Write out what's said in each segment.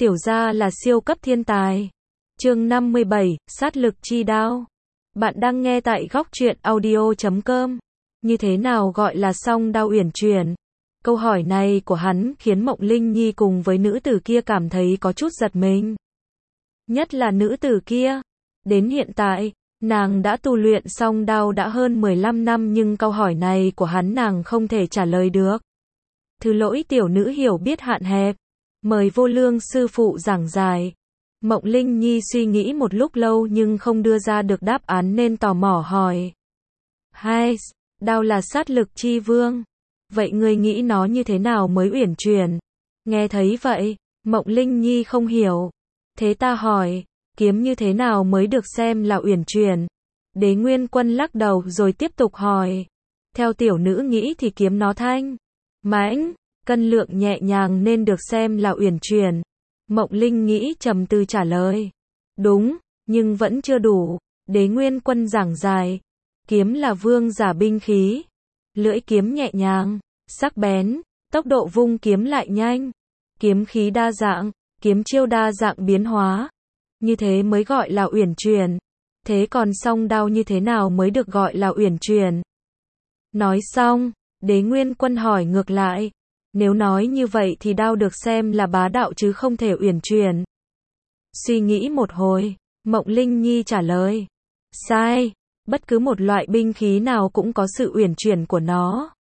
tiểu gia là siêu cấp thiên tài. Chương 57, sát lực chi đao. Bạn đang nghe tại góc truyện audio.com. Như thế nào gọi là song đao uyển chuyển? Câu hỏi này của hắn khiến Mộng Linh Nhi cùng với nữ tử kia cảm thấy có chút giật mình. Nhất là nữ tử kia. Đến hiện tại, nàng đã tu luyện song đao đã hơn 15 năm nhưng câu hỏi này của hắn nàng không thể trả lời được. Thứ lỗi tiểu nữ hiểu biết hạn hẹp. Mời Vô Lương sư phụ giảng giải. Mộng Linh Nhi suy nghĩ một lúc lâu nhưng không đưa ra được đáp án nên tò mò hỏi. Hai, đao là sát lực chi vương. Vậy ngươi nghĩ nó như thế nào mới uyển chuyển? Nghe thấy vậy, Mộng Linh Nhi không hiểu. Thế ta hỏi, kiếm như thế nào mới được xem là uyển chuyển? Đế Nguyên Quân lắc đầu rồi tiếp tục hỏi. Theo tiểu nữ nghĩ thì kiếm nó thanh, mãnh, cân lượng nhẹ nhàng nên được xem là uyển chuyển. Mộng Linh nghĩ trầm tư trả lời. Đúng, nhưng vẫn chưa đủ. Đế Nguyên Quân giảng giải. Kiếm là vương giả binh khí. Lưỡi kiếm nhẹ nhàng, sắc bén, tốc độ vung kiếm lại nhanh. Kiếm khí đa dạng, kiếm chiêu đa dạng biến hóa. Như thế mới gọi là uyển chuyển. Thế còn song đao như thế nào mới được gọi là uyển chuyển? Nói xong, Đế Nguyên Quân hỏi ngược lại. Nếu nói như vậy thì đao được xem là bá đạo chứ không thể uyển chuyển. Suy nghĩ một hồi, Mộng Linh Nhi trả lời. Sai, bất cứ một loại binh khí nào cũng có sự uyển chuyển của nó.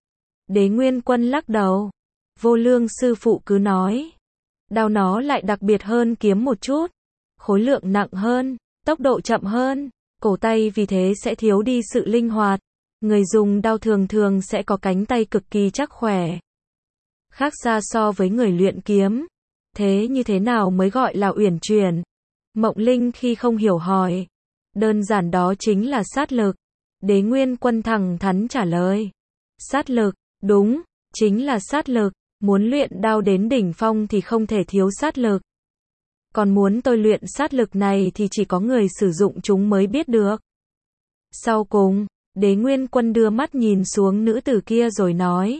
Đế Nguyên Quân lắc đầu. Vô Lương sư phụ cứ nói. Đao nó lại đặc biệt hơn kiếm một chút. Khối lượng nặng hơn, tốc độ chậm hơn, cổ tay vì thế sẽ thiếu đi sự linh hoạt. Người dùng đao thường thường sẽ có cánh tay cực kỳ chắc khỏe. Khác xa so với người luyện kiếm. Thế như thế nào mới gọi là uyển chuyển? Mộng Linh khi không hiểu hỏi. Đơn giản đó chính là sát lực. Đế Nguyên Quân thẳng thắn trả lời. Sát lực, đúng, chính là sát lực. Muốn luyện đao đến đỉnh phong thì không thể thiếu sát lực. Còn muốn tôi luyện sát lực này thì chỉ có người sử dụng chúng mới biết được. Sau cùng, Đế Nguyên Quân đưa mắt nhìn xuống nữ tử kia rồi nói.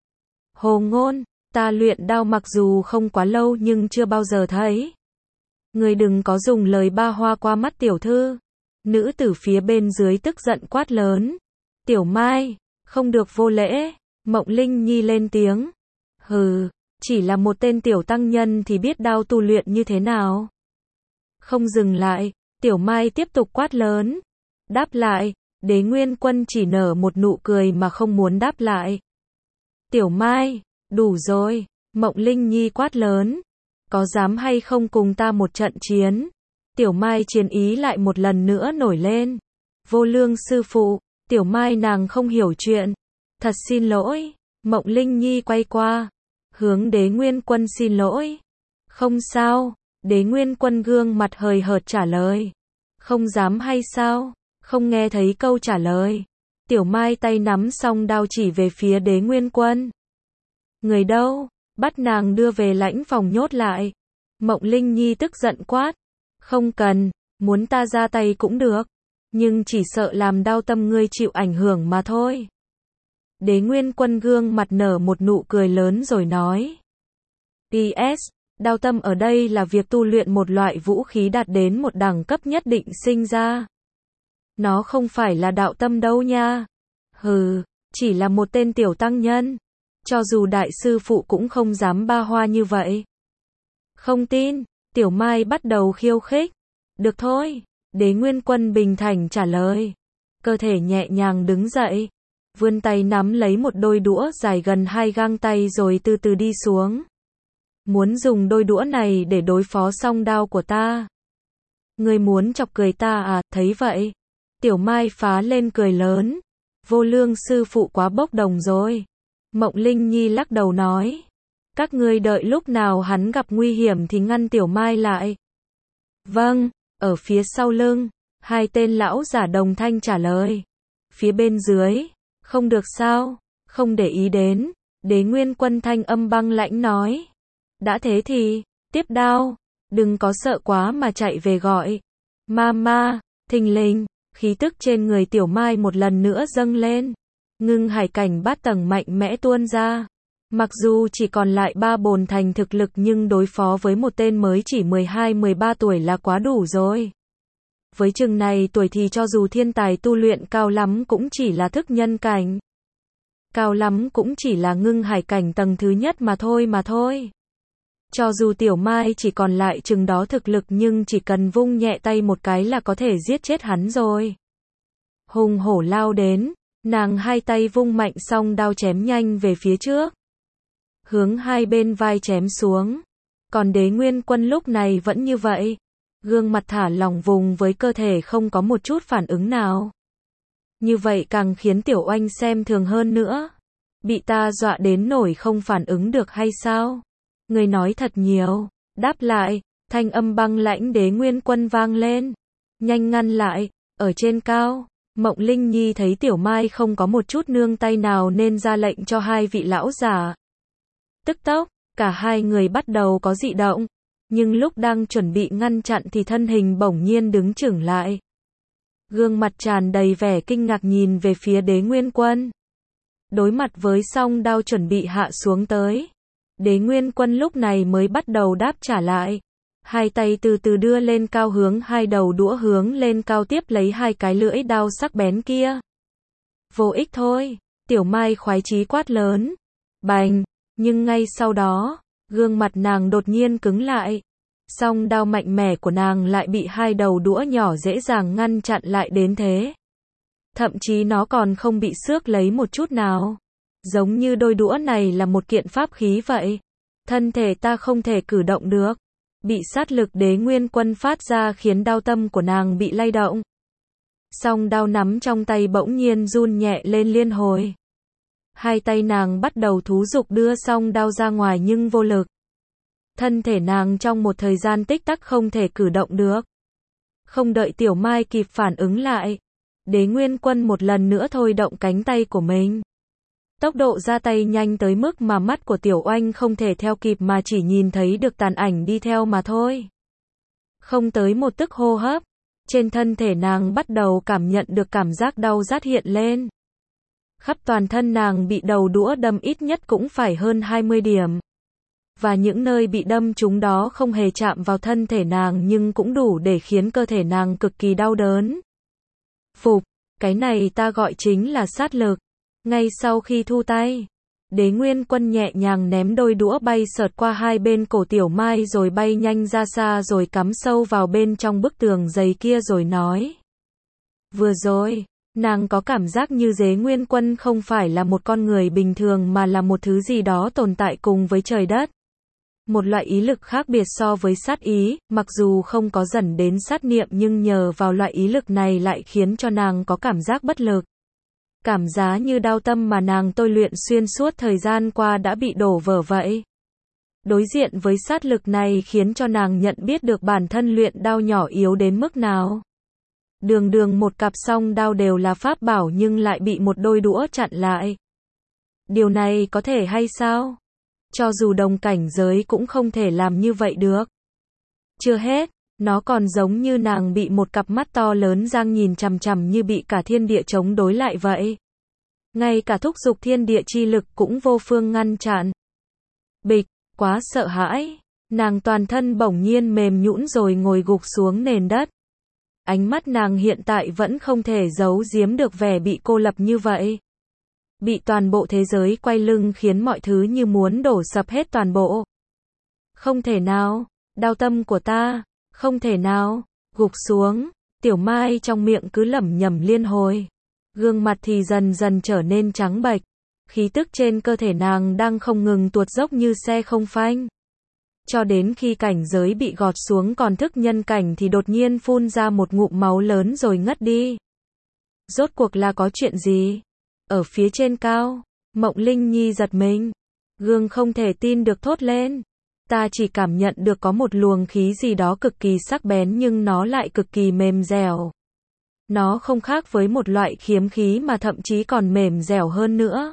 Hồ ngôn, ta luyện đao mặc dù không quá lâu nhưng chưa bao giờ thấy. Người đừng có dùng lời ba hoa qua mắt tiểu thư. Nữ tử phía bên dưới tức giận quát lớn. Tiểu Mai, không được vô lễ. Mộng Linh Nhi lên tiếng. Hừ, chỉ là một tên tiểu tăng nhân thì biết đao tu luyện như thế nào. Không dừng lại, Tiểu Mai tiếp tục quát lớn. Đáp lại, Đế Nguyên Quân chỉ nở một nụ cười mà không muốn đáp lại. Tiểu Mai, đủ rồi, Mộng Linh Nhi quát lớn. Có dám hay không cùng ta một trận chiến? Tiểu Mai chiến ý lại một lần nữa nổi lên. Vô Lương sư phụ, Tiểu Mai nàng không hiểu chuyện. Thật xin lỗi, Mộng Linh Nhi quay qua. Hướng Đế Nguyên Quân xin lỗi. Không sao, Đế Nguyên Quân gương mặt hời hợt trả lời. Không dám hay sao? Không nghe thấy câu trả lời. Tiểu Mai tay nắm song đao chỉ về phía Đế Nguyên Quân. Người đâu? Bắt nàng đưa về lãnh phòng nhốt lại. Mộng Linh Nhi tức giận quát. Không cần, muốn ta ra tay cũng được. Nhưng chỉ sợ làm đao tâm ngươi chịu ảnh hưởng mà thôi. Đế Nguyên Quân gương mặt nở một nụ cười lớn rồi nói. PS, đao tâm ở đây là việc tu luyện một loại vũ khí đạt đến một đẳng cấp nhất định sinh ra. Nó không phải là đạo tâm đâu nha. Hừ, chỉ là một tên tiểu tăng nhân. Cho dù đại sư phụ cũng không dám ba hoa như vậy. Không tin, Tiểu Mai bắt đầu khiêu khích. Được thôi, Đế Nguyên Quân bình thản trả lời. Cơ thể nhẹ nhàng đứng dậy. Vươn tay nắm lấy một đôi đũa dài gần 2 gang tay rồi từ từ đi xuống. Muốn dùng đôi đũa này để đối phó song đao của ta. Ngươi muốn chọc cười ta à? Thấy vậy, Tiểu Mai phá lên cười lớn. Vô Lương sư phụ quá bốc đồng rồi. Mộng Linh Nhi lắc đầu nói. Các ngươi đợi lúc nào hắn gặp nguy hiểm thì ngăn Tiểu Mai lại. Vâng, ở phía sau lưng, 2 tên lão giả đồng thanh trả lời. Phía bên dưới, không được sao, không để ý đến. Đế Nguyên Quân thanh âm băng lãnh nói. Đã thế thì, tiếp đao, đừng có sợ quá mà chạy về gọi. Mama, thình lình, khí tức trên người Tiểu Mai một lần nữa dâng lên. Ngưng hải cảnh 8 tầng mạnh mẽ tuôn ra. Mặc dù chỉ còn lại 3 bồn thành thực lực nhưng đối phó với một tên mới chỉ 12-13 tuổi là quá đủ rồi. Với chừng này tuổi thì cho dù thiên tài tu luyện cao lắm cũng chỉ là thức nhân cảnh. Cao lắm cũng chỉ là ngưng hải cảnh tầng thứ nhất mà thôi. Cho dù Tiểu Mai chỉ còn lại chừng đó thực lực nhưng chỉ cần vung nhẹ tay một cái là có thể giết chết hắn rồi. Hùng hổ lao đến, nàng hai tay vung mạnh song đao chém nhanh về phía trước. Hướng hai bên vai chém xuống. Còn Đế Nguyên Quân lúc này vẫn như vậy. Gương mặt thả lỏng vùng với cơ thể không có một chút phản ứng nào. Như vậy càng khiến Tiểu Oanh xem thường hơn nữa. Bị ta dọa đến nổi không phản ứng được hay sao? Người nói thật nhiều. Đáp lại, thanh âm băng lãnh Đế Nguyên Quân vang lên. Nhanh ngăn lại, ở trên cao. Mộng Linh Nhi thấy Tiểu Mai không có một chút nương tay nào nên ra lệnh cho hai vị lão giả. Tức tốc, cả hai người bắt đầu có dị động. Nhưng lúc đang chuẩn bị ngăn chặn thì thân hình bỗng nhiên đứng chững lại. Gương mặt tràn đầy vẻ kinh ngạc nhìn về phía Đế Nguyên Quân. Đối mặt với song đao chuẩn bị hạ xuống tới. Đế Nguyên Quân lúc này mới bắt đầu đáp trả lại. Hai tay từ từ đưa lên cao hướng hai đầu đũa hướng lên cao tiếp lấy hai cái lưỡi đao sắc bén kia. Vô ích thôi, Tiểu Mai khoái chí quát lớn. Bành, nhưng ngay sau đó, gương mặt nàng đột nhiên cứng lại. Song đao mạnh mẽ của nàng lại bị hai đầu đũa nhỏ dễ dàng ngăn chặn lại đến thế. Thậm chí nó còn không bị xước lấy một chút nào. Giống như đôi đũa này là một kiện pháp khí vậy. Thân thể ta không thể cử động được. Bị sát lực Đế Nguyên Quân phát ra khiến đao tâm của nàng bị lay động. Song đao nắm trong tay bỗng nhiên run nhẹ lên liên hồi. Hai tay nàng bắt đầu thú dục đưa song đao ra ngoài nhưng vô lực. Thân thể nàng trong một thời gian tích tắc không thể cử động được. Không đợi Tiểu Mai kịp phản ứng lại. Đế Nguyên Quân một lần nữa thôi động cánh tay của mình. Tốc độ ra tay nhanh tới mức mà mắt của Tiểu Oanh không thể theo kịp mà chỉ nhìn thấy được tàn ảnh đi theo mà thôi. Không tới một tức hô hấp, trên thân thể nàng bắt đầu cảm nhận được cảm giác đau rát hiện lên. Khắp toàn thân nàng bị đầu đũa đâm ít nhất cũng phải hơn 20 điểm. Và những nơi bị đâm trúng đó không hề chạm vào thân thể nàng nhưng cũng đủ để khiến cơ thể nàng cực kỳ đau đớn. Phục, cái này ta gọi chính là sát lực. Ngay sau khi thu tay, Đế Nguyên Quân nhẹ nhàng ném đôi đũa bay sượt qua hai bên cổ Tiểu Mai rồi bay nhanh ra xa rồi cắm sâu vào bên trong bức tường dày kia rồi nói. Vừa rồi, nàng có cảm giác như Đế Nguyên Quân không phải là một con người bình thường mà là một thứ gì đó tồn tại cùng với trời đất. Một loại ý lực khác biệt so với sát ý, mặc dù không có dần đến sát niệm nhưng nhờ vào loại ý lực này lại khiến cho nàng có cảm giác bất lực. Cảm giác như đao tâm mà nàng tôi luyện xuyên suốt thời gian qua đã bị đổ vỡ vậy. Đối diện với sát lực này khiến cho nàng nhận biết được bản thân luyện đao nhỏ yếu đến mức nào. Đường đường một cặp song đao đều là pháp bảo nhưng lại bị một đôi đũa chặn lại. Điều này có thể hay sao? Cho dù đồng cảnh giới cũng không thể làm như vậy được. Chưa hết, nó còn giống như nàng bị một cặp mắt to lớn giang nhìn chằm chằm như bị cả thiên địa chống đối lại vậy. Ngay cả thúc giục thiên địa chi lực cũng vô phương ngăn chặn. Bịch, quá sợ hãi. Nàng toàn thân bỗng nhiên mềm nhũn rồi ngồi gục xuống nền đất. Ánh mắt nàng hiện tại vẫn không thể giấu giếm được vẻ bị cô lập như vậy. Bị toàn bộ thế giới quay lưng khiến mọi thứ như muốn đổ sập hết toàn bộ. Không thể nào, đao tâm của ta, không thể nào, gục xuống, Tiểu Mai trong miệng cứ lẩm nhẩm liên hồi. Gương mặt thì dần dần trở nên trắng bệch, khí tức trên cơ thể nàng đang không ngừng tuột dốc như xe không phanh. Cho đến khi cảnh giới bị gọt xuống còn thức nhân cảnh thì đột nhiên phun ra một ngụm máu lớn rồi ngất đi. Rốt cuộc là có chuyện gì? Ở phía trên cao, Mộng Linh Nhi giật mình. Gương không thể tin được thốt lên. Ta chỉ cảm nhận được có một luồng khí gì đó cực kỳ sắc bén nhưng nó lại cực kỳ mềm dẻo. Nó không khác với một loại kiếm khí mà thậm chí còn mềm dẻo hơn nữa.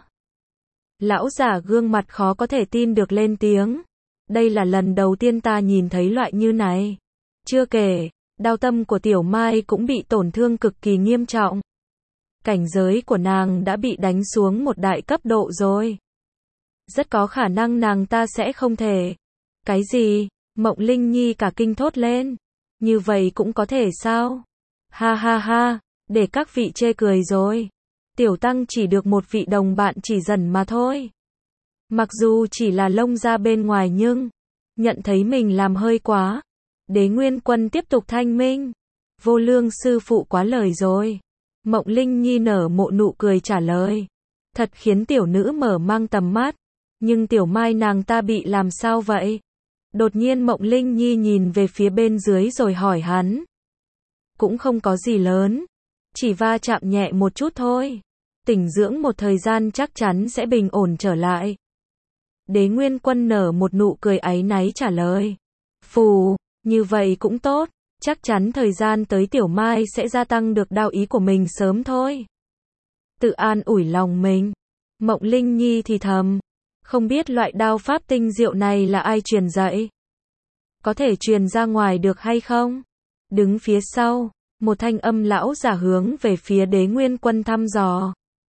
Lão giả gương mặt khó có thể tin được lên tiếng. Đây là lần đầu tiên ta nhìn thấy loại như này. Chưa kể, đao tâm của Tiểu Mai cũng bị tổn thương cực kỳ nghiêm trọng. Cảnh giới của nàng đã bị đánh xuống một đại cấp độ rồi. rất có khả năng nàng ta sẽ không thể. Cái gì? Mộng Linh Nhi cả kinh thốt lên. Như vậy cũng có thể sao? Ha ha ha, để các vị chê cười rồi. Tiểu tăng chỉ được một vị đồng bạn chỉ dần mà thôi. Mặc dù chỉ là lông da bên ngoài nhưng, nhận thấy mình làm hơi quá. Đế Nguyên Quân tiếp tục thanh minh. Vô Lương sư phụ quá lời rồi. Mộng Linh Nhi nở một nụ cười trả lời. Thật khiến tiểu nữ mở mang tầm mắt. Nhưng tiểu mai nàng ta bị làm sao vậy? Đột nhiên Mộng Linh Nhi nhìn về phía bên dưới rồi hỏi hắn. Cũng không có gì lớn. Chỉ va chạm nhẹ một chút thôi. Tĩnh dưỡng một thời gian chắc chắn sẽ bình ổn trở lại. Đế Nguyên Quân nở một nụ cười áy náy trả lời. Phù, như vậy cũng tốt. Chắc chắn thời gian tới tiểu mai sẽ gia tăng được đạo ý của mình sớm thôi. Tự an ủi lòng mình. Mộng Linh Nhi thì thầm. Không biết loại đao pháp tinh diệu này là ai truyền dạy? Có thể truyền ra ngoài được hay không? Đứng phía sau, một thanh âm lão giả hướng về phía Đế Nguyên Quân thăm dò.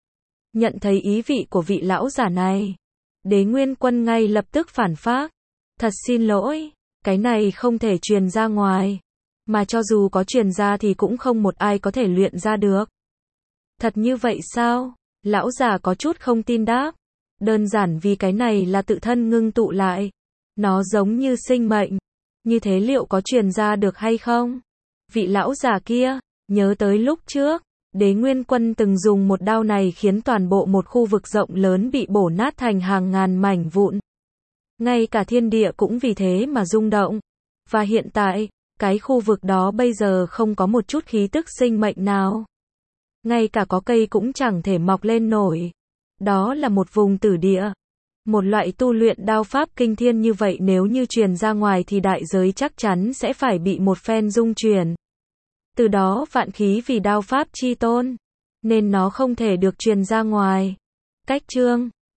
Nhận thấy ý vị của vị lão giả này, Đế Nguyên Quân ngay lập tức phản phác. Thật xin lỗi, cái này không thể truyền ra ngoài. Mà cho dù có truyền ra thì cũng không một ai có thể luyện ra được. Thật như vậy sao? Lão già có chút không tin đáp. Đơn giản vì cái này là tự thân ngưng tụ lại. Nó giống như sinh mệnh. Như thế liệu có truyền ra được hay không? Vị lão già kia, nhớ tới lúc trước, Đế Nguyên Quân từng dùng một đao này khiến toàn bộ một khu vực rộng lớn bị bổ nát thành hàng ngàn mảnh vụn. Ngay cả thiên địa cũng vì thế mà rung động. Và hiện tại, cái khu vực đó bây giờ không có một chút khí tức sinh mệnh nào. Ngay cả có cây cũng chẳng thể mọc lên nổi. Đó là một vùng tử địa. Một loại tu luyện đao pháp kinh thiên như vậy nếu như truyền ra ngoài thì đại giới chắc chắn sẽ phải bị một phen dung chuyển. Từ đó vạn khí vì đao pháp chi tôn. Nên nó không thể được truyền ra ngoài. Cách chương